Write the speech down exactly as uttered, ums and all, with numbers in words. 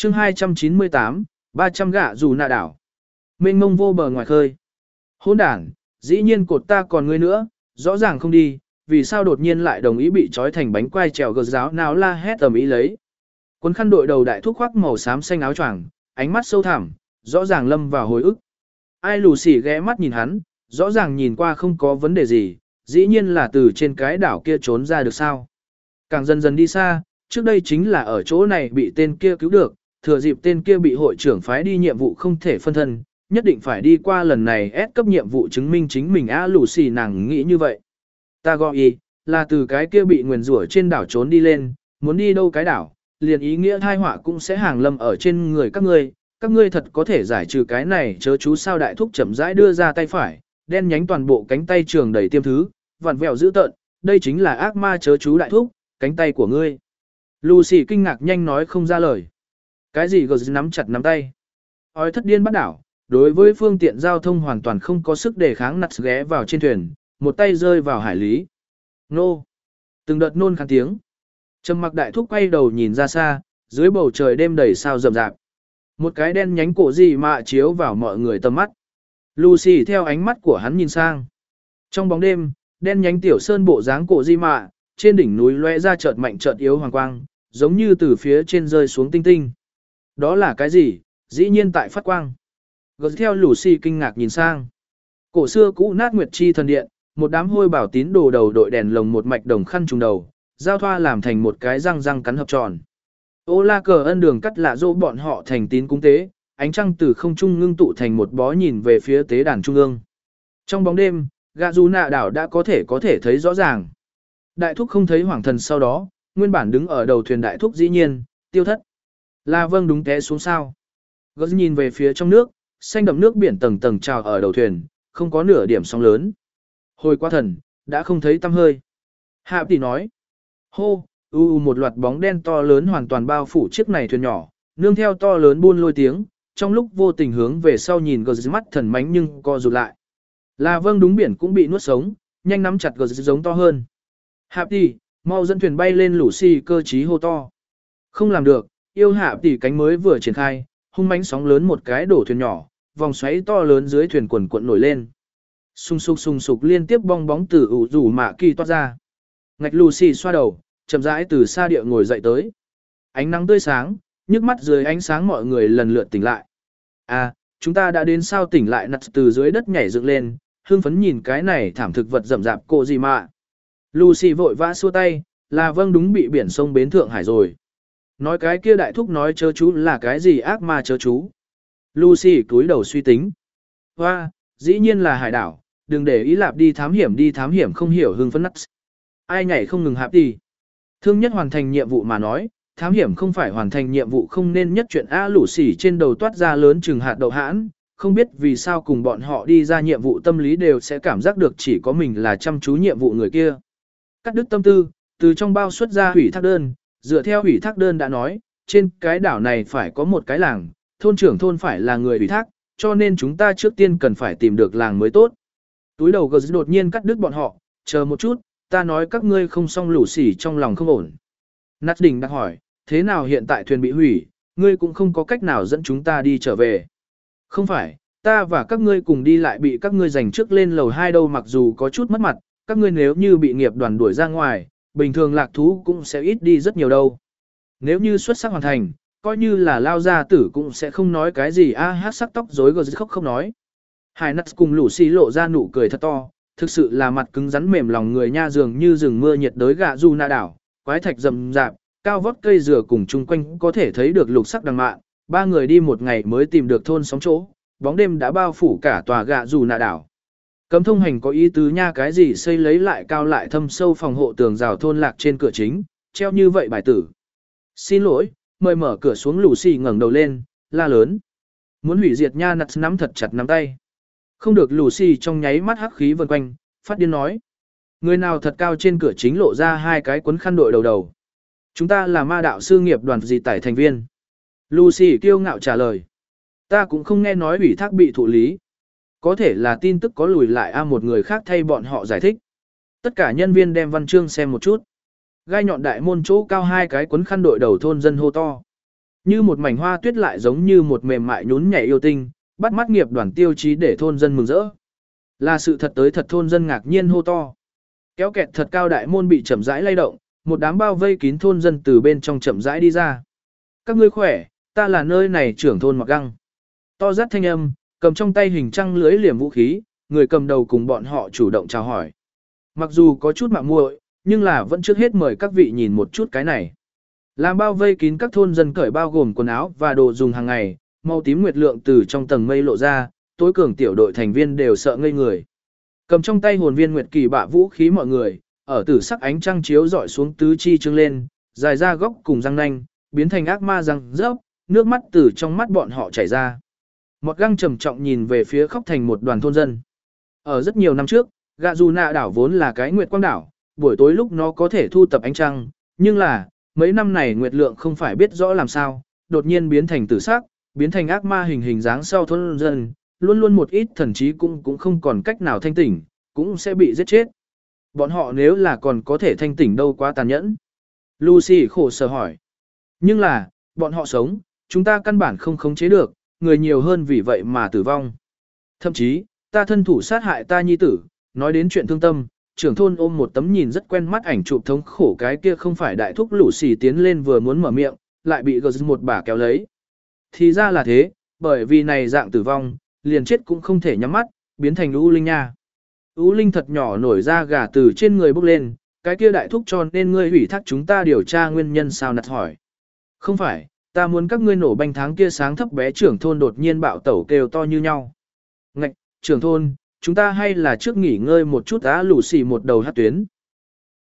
chương hai trăm chín mươi tám, ba trăm gạ dù nạ đảo. Mênh mông vô bờ ngoài khơi. Hôn đản, dĩ nhiên cột ta còn ngươi nữa, rõ ràng không đi, vì sao đột nhiên lại đồng ý bị trói thành bánh quai trèo gờ giáo nào la hét tầm ý lấy. Quấn khăn đội đầu đại thúc khoác màu xám xanh áo choàng, ánh mắt sâu thẳm, rõ ràng lâm vào hồi ức. Ai lù xỉ ghé mắt nhìn hắn, rõ ràng nhìn qua không có vấn đề gì, dĩ nhiên là từ trên cái đảo kia trốn ra được sao. Càng dần dần đi xa, trước đây chính là ở chỗ này bị tên kia cứu được, thừa dịp tên kia bị hội trưởng phái đi nhiệm vụ không thể phân thân, nhất định phải đi qua lần này ép cấp nhiệm vụ chứng minh chính mình á lù xì nàng nghĩ như vậy. Ta gọi y, là từ cái kia bị nguyền rủa trên đảo trốn đi lên, muốn đi đâu cái đảo, liền ý nghĩa thai họa cũng sẽ hàng lâm ở trên người các ngươi, các ngươi thật có thể giải trừ cái này chớ chú sao đại thúc chậm rãi đưa ra tay phải, đen nhánh toàn bộ cánh tay trường đầy tiêm thứ, vặn vẹo dữ tợn, đây chính là ác ma chớ chú đại thúc, cánh tay của ngươi. Lucy kinh ngạc nhanh nói không ra lời. Cái gì gờ nắm chặt nắm tay. Ói thất điên bắt đảo, đối với phương tiện giao thông hoàn toàn không có sức đề kháng nặt ghé vào trên thuyền, một tay rơi vào hải lý. Nô! Từng đợt nôn khàn tiếng. Trầm mặc đại thúc quay đầu nhìn ra xa, dưới bầu trời đêm đầy sao rậm rạp. Một cái đen nhánh cổ gì mạ chiếu vào mọi người tầm mắt. Lucy theo ánh mắt của hắn nhìn sang. Trong bóng đêm, đen nhánh tiểu sơn bộ dáng cổ di mạ, trên đỉnh núi lóe ra chợt mạnh chợt yếu hoàng quang, giống như từ phía trên rơi xuống tinh tinh. Đó là cái gì? Dĩ nhiên tại phát quang. Gật theo Lucy kinh ngạc nhìn sang. Cổ xưa cũ nát nguyệt chi thần điện, một đám hôi bảo tín đồ đầu đội đèn lồng một mạch đồng khăn trùng đầu, giao thoa làm thành một cái răng răng cắn hợp tròn. Ô la cờ ân đường cắt lạ dỗ bọn họ thành tín cúng tế, ánh trăng từ không trung ngưng tụ thành một bó nhìn về phía tế đàn trung ương. Trong bóng đêm, gạ dù nạ đảo đã có thể có thể thấy rõ ràng. Đại thúc không thấy hoàng thần sau đó, nguyên bản đứng ở đầu thuyền đại thúc dĩ nhiên, tiêu thất. Là vâng đúng té xuống sao. Gớt nhìn về phía trong nước, xanh đậm nước biển tầng tầng trào ở đầu thuyền, không có nửa điểm sóng lớn. Hồi qua thần, đã không thấy tăm hơi. Hạ tỷ nói. Hô, u u một loạt bóng đen to lớn hoàn toàn bao phủ chiếc này thuyền nhỏ, nương theo to lớn buôn lôi tiếng, trong lúc vô tình hướng về sau nhìn gờ mắt thần mánh nhưng co rụt lại. Là vâng đúng biển cũng bị nuốt sống, nhanh nắm chặt gờ giống to hơn. Hạ tỷ, mau dẫn thuyền bay lên lũ xì cơ trí hô to. Không làm được, yêu hạ tỷ cánh mới vừa triển khai, hung mãnh sóng lớn một cái đổ thuyền nhỏ, vòng xoáy to lớn dưới thuyền quần cuộn nổi lên. Sung sục sung sục liên tiếp bong bóng từ ủ rủ mạ kỳ toát ra. Ngạch Lucy xoa đầu, chậm rãi từ xa địa ngồi dậy tới. Ánh nắng tươi sáng, nhức mắt dưới ánh sáng mọi người lần lượt tỉnh lại. À, chúng ta đã đến sao tỉnh lại nặt từ dưới đất nhảy dựng lên, hương phấn nhìn cái này thảm thực vật rậm rạp cô gì mà. Lucy vội vã xua tay, là vâng đúng bị biển sông bến Thượng Hải rồi. Nói cái kia đại thúc nói chớ chú là cái gì ác ma chớ chú. Lucy cúi đầu suy tính. Hoa, dĩ nhiên là hải đảo, đừng để ý lạp đi thám hiểm đi thám hiểm không hiểu hưng phấn nắt. Ai nhảy không ngừng hạp đi. Thương nhất hoàn thành nhiệm vụ mà nói, thám hiểm không phải hoàn thành nhiệm vụ không nên nhất chuyện A lũ xỉ trên đầu toát ra lớn chừng hạt đậu hãn, không biết vì sao cùng bọn họ đi ra nhiệm vụ tâm lý đều sẽ cảm giác được chỉ có mình là chăm chú nhiệm vụ người kia. Cắt đứt tâm tư, từ trong bao xuất ra hủy thác đơn, dựa theo hủy thác đơn đã nói, trên cái đảo này phải có một cái làng, thôn trưởng thôn phải là người hủy thác, cho nên chúng ta trước tiên cần phải tìm được làng mới tốt. Túi đầu gờ đột nhiên cắt đứt bọn họ, chờ một chút, ta nói các ngươi không xong lũ xỉ trong lòng không ổn. Nát Đình đặt hỏi, thế nào hiện tại thuyền bị hủy, ngươi cũng không có cách nào dẫn chúng ta đi trở về. Không phải, ta và các ngươi cùng đi lại bị các ngươi giành trước lên lầu hai đâu mặc dù có chút mất mặt, các ngươi nếu như bị nghiệp đoàn đuổi ra ngoài, bình thường lạc thú cũng sẽ ít đi rất nhiều đâu. Nếu như xuất sắc hoàn thành, coi như là lao gia tử cũng sẽ không nói cái gì a hát sắc tóc rối gờ khóc không nói. Hải nắt cùng lũ xì lộ ra nụ cười thật to, thực sự là mặt cứng rắn mềm lòng người nha dường như rừng mưa nhiệt đới gạ du na đảo, quái thạch rậm rạp, cao vót cây dừa cùng chung quanh có thể thấy được lục sắc đằng mạn, ba người đi một ngày mới tìm được thôn sóng chỗ, bóng đêm đã bao phủ cả tòa gạ du na đảo. Cấm thông hành có ý tứ nha cái gì xây lấy lại cao lại thâm sâu phòng hộ tường rào thôn lạc trên cửa chính, treo như vậy bài tử. Xin lỗi, mời mở cửa xuống lũ xì ngẩng đầu lên, la lớn. Muốn hủy diệt nha nặt nắm thật chặt nắm tay. Không được lù xì trong nháy mắt hắc khí vần quanh, phát điên nói. Người nào thật cao trên cửa chính lộ ra hai cái quấn khăn đội đầu đầu. Chúng ta là ma đạo sư nghiệp đoàn gì tải thành viên. Lucy kiêu ngạo trả lời. Ta cũng không nghe nói ủy thác bị thụ lý. Có thể là tin tức có lùi lại a một người khác thay bọn họ giải thích. Tất cả nhân viên đem văn chương xem một chút. Gai nhọn đại môn chỗ cao hai cái quấn khăn đội đầu thôn dân hô to. Như một mảnh hoa tuyết lại giống như một mềm mại nhún nhảy yêu tinh, bắt mắt nghiệp đoàn tiêu chí để thôn dân mừng rỡ. Là sự thật tới thật, thôn dân ngạc nhiên hô to. Kéo kẹt thật cao, đại môn bị chậm rãi lay động, một đám bao vây kín thôn dân từ bên trong chậm rãi đi ra. Các ngươi khỏe, ta là nơi này trưởng thôn Mặc Găng. To rát thanh âm, cầm trong tay hình trăng lưới liềm vũ khí, người cầm đầu cùng bọn họ chủ động chào hỏi. Mặc dù có chút mạo muội, nhưng là vẫn trước hết mời các vị nhìn một chút cái này. Làm bao vây kín các thôn dân cởi bao gồm quần áo và đồ dùng hàng ngày, màu tím nguyệt lượng từ trong tầng mây lộ ra, tối cường tiểu đội thành viên đều sợ ngây người. Cầm trong tay hồn viên nguyệt kỳ bạ vũ khí mọi người, ở tử sắc ánh trăng chiếu dọi xuống tứ chi trưng lên, dài ra góc cùng răng nanh, biến thành ác ma răng rớp, nước mắt từ trong mắt bọn họ chảy ra. Mọt Găng trầm trọng nhìn về phía khóc thành một đoàn thôn dân. Ở rất nhiều năm trước, Gạ Dù Nạ đảo vốn là cái nguyệt quang đảo, buổi tối lúc nó có thể thu tập ánh trăng, nhưng là, mấy năm này nguyệt lượng không phải biết rõ làm sao, đột nhiên biến thành tử sắc, biến thành ác ma hình hình dáng sau thôn dân, luôn luôn một ít thần trí cũng cũng không còn cách nào thanh tỉnh, cũng sẽ bị giết chết. Bọn họ nếu là còn có thể thanh tỉnh đâu quá tàn nhẫn. Lucy khổ sở hỏi. Nhưng là, bọn họ sống, chúng ta căn bản không khống chế được, người nhiều hơn vì vậy mà tử vong. Thậm chí, ta thân thủ sát hại ta nhi tử, nói đến chuyện thương tâm, trưởng thôn ôm một tấm nhìn rất quen mắt ảnh chụp thống khổ, cái kia không phải đại thúc Lucy tiến lên vừa muốn mở miệng, lại bị gờ một bà kéo lấy. Thì ra là thế, bởi vì này dạng tử vong, liền chết cũng không thể nhắm mắt, biến thành U Linh nha. U Linh thật nhỏ nổi ra gà từ trên người bốc lên, cái kia đại thúc cho nên ngươi hủy thác chúng ta điều tra nguyên nhân sao, nặt hỏi. Không phải, ta muốn các ngươi nổ banh tháng kia sáng thấp bé trưởng thôn đột nhiên bạo tẩu kêu to như nhau. Ngạch, trưởng thôn, chúng ta hay là trước nghỉ ngơi một chút á, lù xì một đầu hát tuyến.